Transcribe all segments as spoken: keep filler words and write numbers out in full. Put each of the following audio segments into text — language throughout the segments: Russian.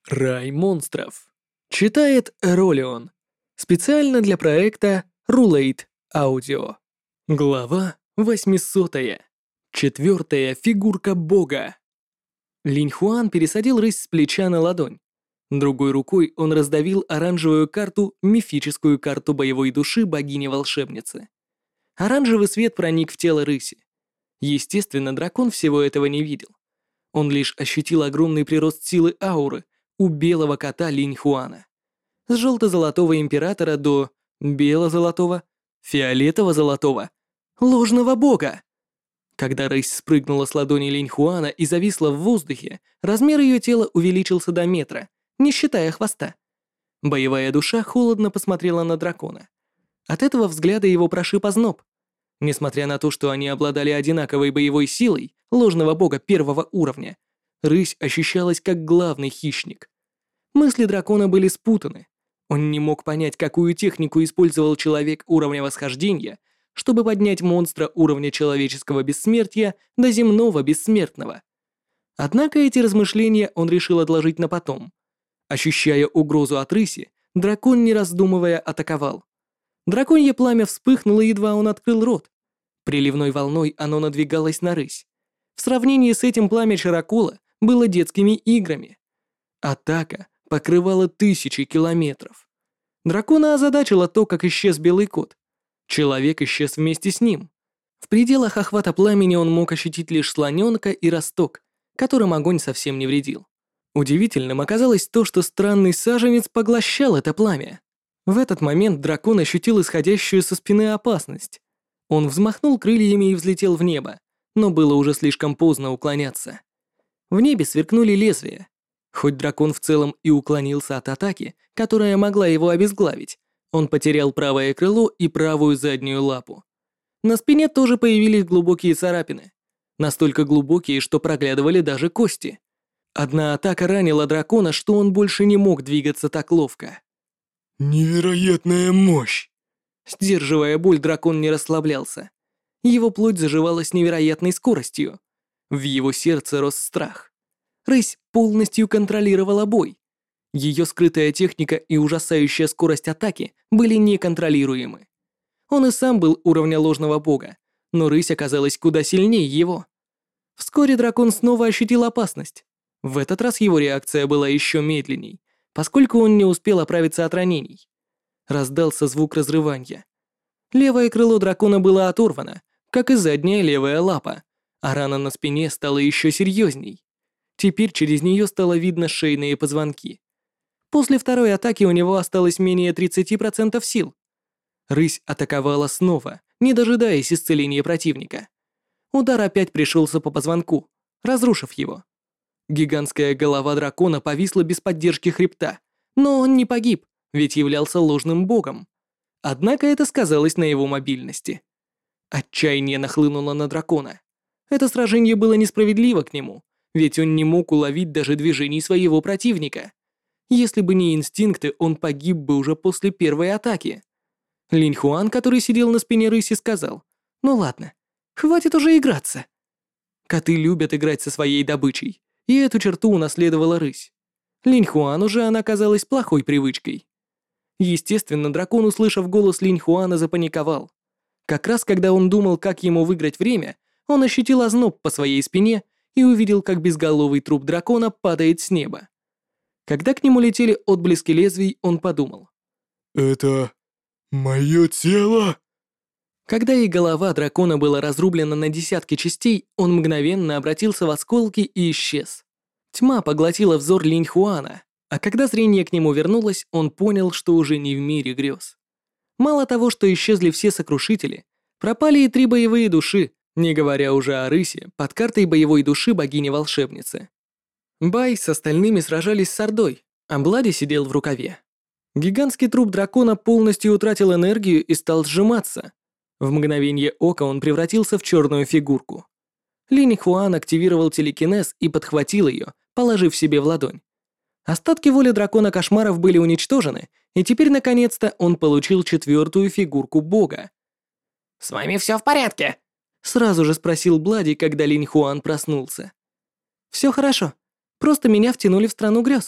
Рай монстров. Читает Ролион. Специально для проекта Rulate Audio. Глава восьмисотая. Четвертая фигурка бога. Линь Хуан пересадил рысь с плеча на ладонь. Другой рукой он раздавил оранжевую карту, мифическую карту боевой души богини-волшебницы. Оранжевый свет проник в тело рыси. Естественно, дракон всего этого не видел. Он лишь ощутил огромный прирост силы ауры у белого кота Линь Хуана. С желто-золотого императора до бело-золотого, фиолетово-золотого, ложного бога. Когда рысь спрыгнула с ладони Линь Хуана и зависла в воздухе, размер ее тела увеличился до метра, не считая хвоста. Боевая душа холодно посмотрела на дракона. От этого взгляда его прошиб озноб. Несмотря на то, что они обладали одинаковой боевой силой ложного бога первого уровня, рысь ощущалась как главный хищник. Мысли дракона были спутаны. Он не мог понять, какую технику использовал человек уровня восхождения, чтобы поднять монстра уровня человеческого бессмертия до земного бессмертного. Однако эти размышления он решил отложить на потом. Ощущая угрозу от рыси, дракон, не раздумывая, атаковал. Драконье пламя вспыхнуло, едва он открыл рот. Приливной волной оно надвигалось на рысь. В сравнении с этим пламя Чаракула было детскими играми. Атака покрывала тысячи километров. Дракона озадачило то, как исчез белый кот. Человек исчез вместе с ним. В пределах охвата пламени он мог ощутить лишь слоненка и росток, которым огонь совсем не вредил. Удивительным оказалось то, что странный саженец поглощал это пламя. В этот момент дракон ощутил исходящую со спины опасность. Он взмахнул крыльями и взлетел в небо, но было уже слишком поздно уклоняться. В небе сверкнули лезвия. Хоть дракон в целом и уклонился от атаки, которая могла его обезглавить, он потерял правое крыло и правую заднюю лапу. На спине тоже появились глубокие царапины. Настолько глубокие, что проглядывали даже кости. Одна атака ранила дракона, что он больше не мог двигаться так ловко. Невероятная мощь! Сдерживая боль, дракон не расслаблялся. Его плоть заживала с невероятной скоростью. В его сердце рос страх. Рысь полностью контролировала бой. Ее скрытая техника и ужасающая скорость атаки были неконтролируемы. Он и сам был уровня ложного бога, но рысь оказалась куда сильнее его. Вскоре дракон снова ощутил опасность. В этот раз его реакция была еще медленней, поскольку он не успел оправиться от ранений. Раздался звук разрывания. Левое крыло дракона было оторвано, как и задняя левая лапа, а рана на спине стала еще серьезней. Теперь через нее стало видно шейные позвонки. После второй атаки у него осталось менее тридцати процентов сил. Рысь атаковала снова, не дожидаясь исцеления противника. Удар опять пришелся по позвонку, разрушив его. Гигантская голова дракона повисла без поддержки хребта, но он не погиб, ведь являлся ложным богом. Однако это сказалось на его мобильности. Отчаяние нахлынуло на дракона. Это сражение было несправедливо к нему, ведь он не мог уловить даже движений своего противника. Если бы не инстинкты, он погиб бы уже после первой атаки. Линь Хуан, который сидел на спине рыси, сказал: «Ну ладно, хватит уже играться». Коты любят играть со своей добычей, и эту черту унаследовала рысь. Линь Хуану же она казалась плохой привычкой. Естественно, дракон, услышав голос Линь Хуана, запаниковал. Как раз когда он думал, как ему выиграть время, он ощутил озноб по своей спине и увидел, как безголовый труп дракона падает с неба. Когда к нему летели отблески лезвий, он подумал: Это мое тело? когда и голова дракона была разрублена на десятки частей, он мгновенно обратился в осколки и исчез. Тьма поглотила взор Линь Хуана, а когда зрение к нему вернулось, он понял, что уже не в мире грез. Мало того, что исчезли все сокрушители, пропали и три боевые души, не говоря уже о рысе под картой боевой души богини-волшебницы. Бай с остальными сражались с Ордой, а Блади сидел в рукаве. Гигантский труп дракона полностью утратил энергию и стал сжиматься. В мгновение ока он превратился в черную фигурку. Линь Хуан активировал телекинез и подхватил ее, положив себе в ладонь. Остатки воли дракона кошмаров были уничтожены, и теперь наконец-то он получил четвертую фигурку бога. «С вами все в порядке?» Сразу же спросил Блади, когда Линь Хуан проснулся. «Все хорошо. Просто меня втянули в страну грез»,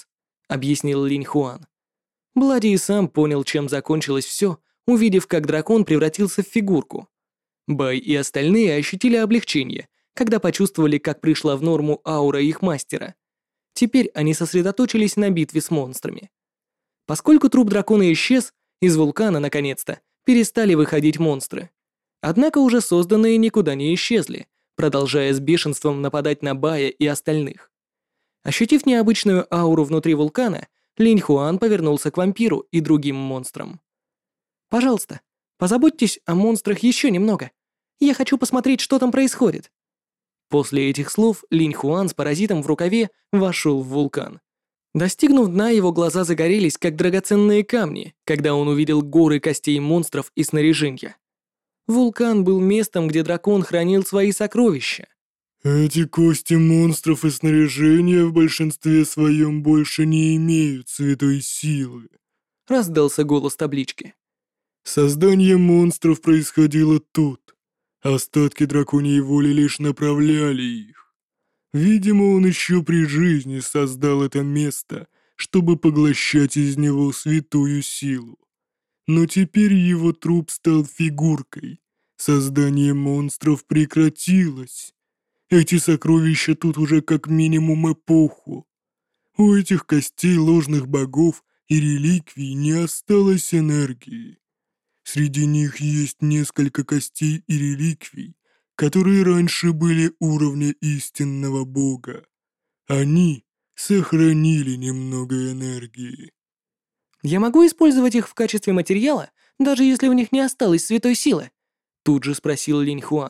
объяснил Линь Хуан. Блади и сам понял, чем закончилось все, увидев, как дракон превратился в фигурку. Бай и остальные ощутили облегчение, когда почувствовали, как пришла в норму аура их мастера. Теперь они сосредоточились на битве с монстрами. Поскольку труп дракона исчез, из вулкана, наконец-то, перестали выходить монстры. Однако уже созданные никуда не исчезли, продолжая с бешенством нападать на Бая и остальных. Ощутив необычную ауру внутри вулкана, Линь Хуан повернулся к вампиру и другим монстрам. «Пожалуйста, позаботьтесь о монстрах еще немного. Я хочу посмотреть, что там происходит». После этих слов Линь Хуан с паразитом в рукаве вошел в вулкан. Достигнув дна, его глаза загорелись, как драгоценные камни, когда он увидел горы костей монстров и снаряжения. Вулкан был местом, где дракон хранил свои сокровища. Эти кости монстров и снаряжения в большинстве своем больше не имеют святой силы. Раздался голос таблички. Создание монстров происходило тут. Остатки драконьей воли лишь направляли их. Видимо, он еще при жизни создал это место, чтобы поглощать из него святую силу. Но теперь его труп стал фигуркой. Создание монстров прекратилось. Эти сокровища тут уже как минимум эпоху. У этих костей ложных богов и реликвий не осталось энергии. Среди них есть несколько костей и реликвий, которые раньше были уровня истинного бога. Они сохранили немного энергии. «Я могу использовать их в качестве материала, даже если в них не осталось святой силы?» Тут же спросил Линь Хуан.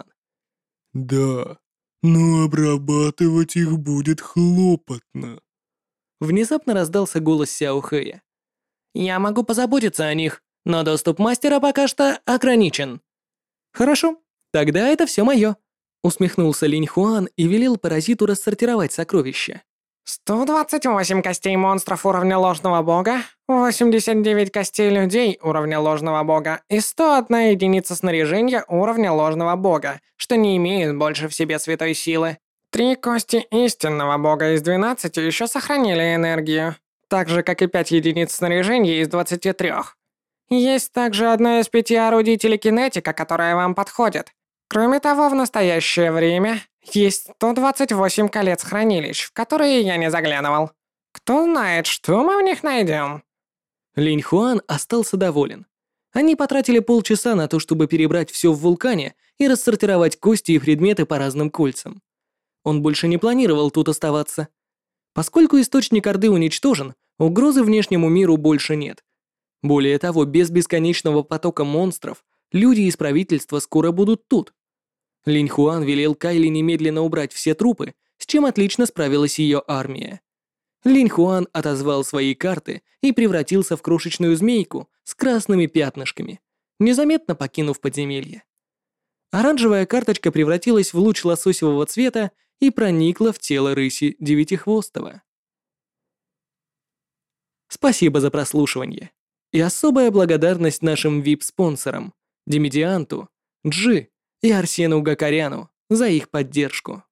Да, но обрабатывать их будет хлопотно. Внезапно раздался голос Сяо Хэя. Я могу позаботиться о них, но доступ мастера пока что ограничен. «Хорошо, тогда это все мое», — усмехнулся Линь Хуан и велел паразиту рассортировать сокровища. сто двадцать восемь костей монстров уровня ложного бога, восемьдесят девять костей людей уровня ложного бога и сто одна единица снаряжения уровня ложного бога, что не имеют больше в себе святой силы. Три кости истинного бога из двенадцати еще сохранили энергию, так же, как и пять единиц снаряжения из двадцати трёх. Есть также одно из пяти орудий телекинетика, которое вам подходит. Кроме того, в настоящее время есть сто двадцать восемь колец хранилищ, в которые я не заглядывал. Кто знает, что мы в них найдем. Линь Хуан остался доволен. Они потратили полчаса на то, чтобы перебрать все в вулкане и рассортировать кости и предметы по разным кольцам. Он больше не планировал тут оставаться. Поскольку источник Орды уничтожен, угрозы внешнему миру больше нет. Более того, без бесконечного потока монстров, люди из правительства скоро будут тут. Линь Хуан велел Кайли немедленно убрать все трупы, с чем отлично справилась ее армия. Линь Хуан отозвал свои карты и превратился в крошечную змейку с красными пятнышками, незаметно покинув подземелье. Оранжевая карточка превратилась в луч лососевого цвета и проникла в тело рыси Девятихвостого. Спасибо за прослушивание. И особая благодарность нашим ви ай пи-спонсорам Демидианту, Джи и Арсену Гакаряну за их поддержку.